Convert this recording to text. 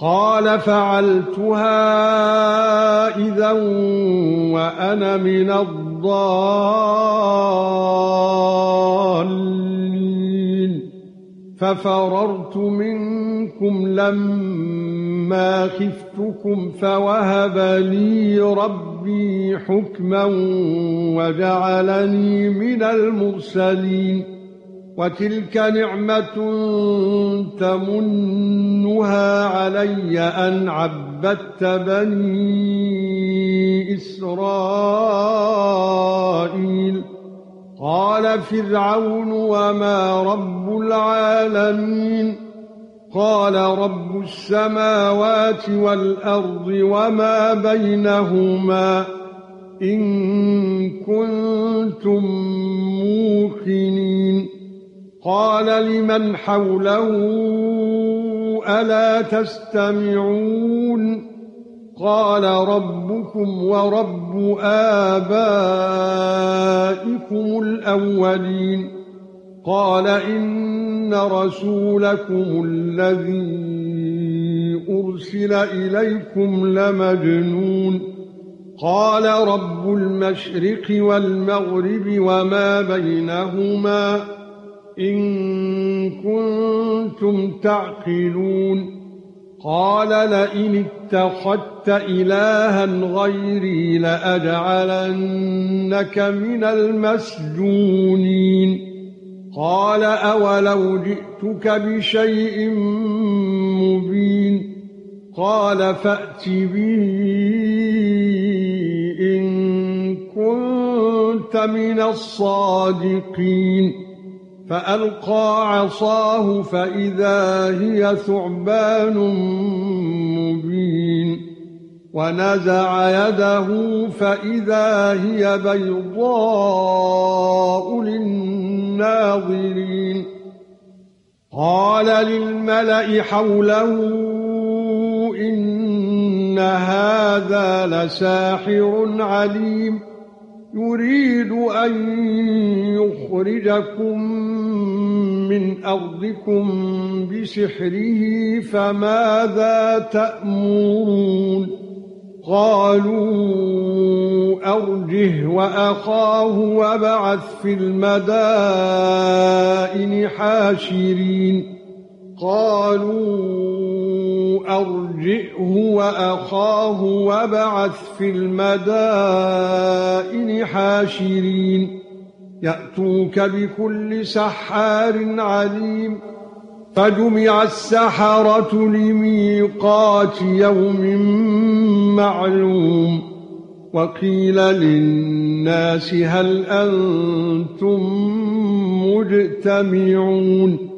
قال فعلتها إذا وأنا من الضالين ففررت منكم لما خفتكم فوهب لي ربي حكما وجعلني من المرسلين وتلك نعمة تمنها علي أن عبدت بني إسرائيل قال فرعون وما رب العالمين قال رب السماوات والأرض وما بينهما إن كنتم موقنين قال لمن حوله ألا تستمعون قال ربكم ورب آبائكم الأولين قال إن رسولكم الذي أرسل إليكم لمجنون قال رب المشرق والمغرب وما بينهما إن كنتم تعقلون قال لئن اتخذت إلها غيري لأجعلنك من المسجونين قال أولو جئتك بشيء مبين قال فأت به إن كنت من الصادقين فألقى عصاه فإذا هي ثعبان مبين ونزع يده فإذا هي بيضاء للناظرين قال للملأ حوله إن هذا لساحر عليم يريد أن يخرجكم من أرضكم بسحره فماذا تأمرون قالوا أرجه وأخاه وابعث في المدائن حاشرين قالوا أرجئه وأخاه وابعث في المدائن حاشرين يأتوك بكل سحار عليم فجمع السحرة لميقات يوم معلوم وقيل للناس هل أنتم مجتمعون